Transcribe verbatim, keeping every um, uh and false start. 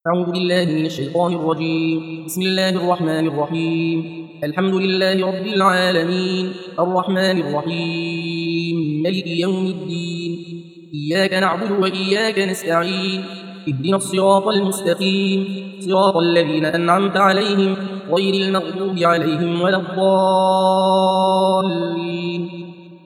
أعوذ بالله من الشيطان الرجيم. بسم الله الرحمن الرحيم. الحمد لله رب العالمين الرحمن الرحيم مالك يوم الدين. إياك نعبد وإياك نستعين. اهدنا الصراط المستقيم صراط الذين أنعمت عليهم غير المغضوب عليهم ولا الضالين.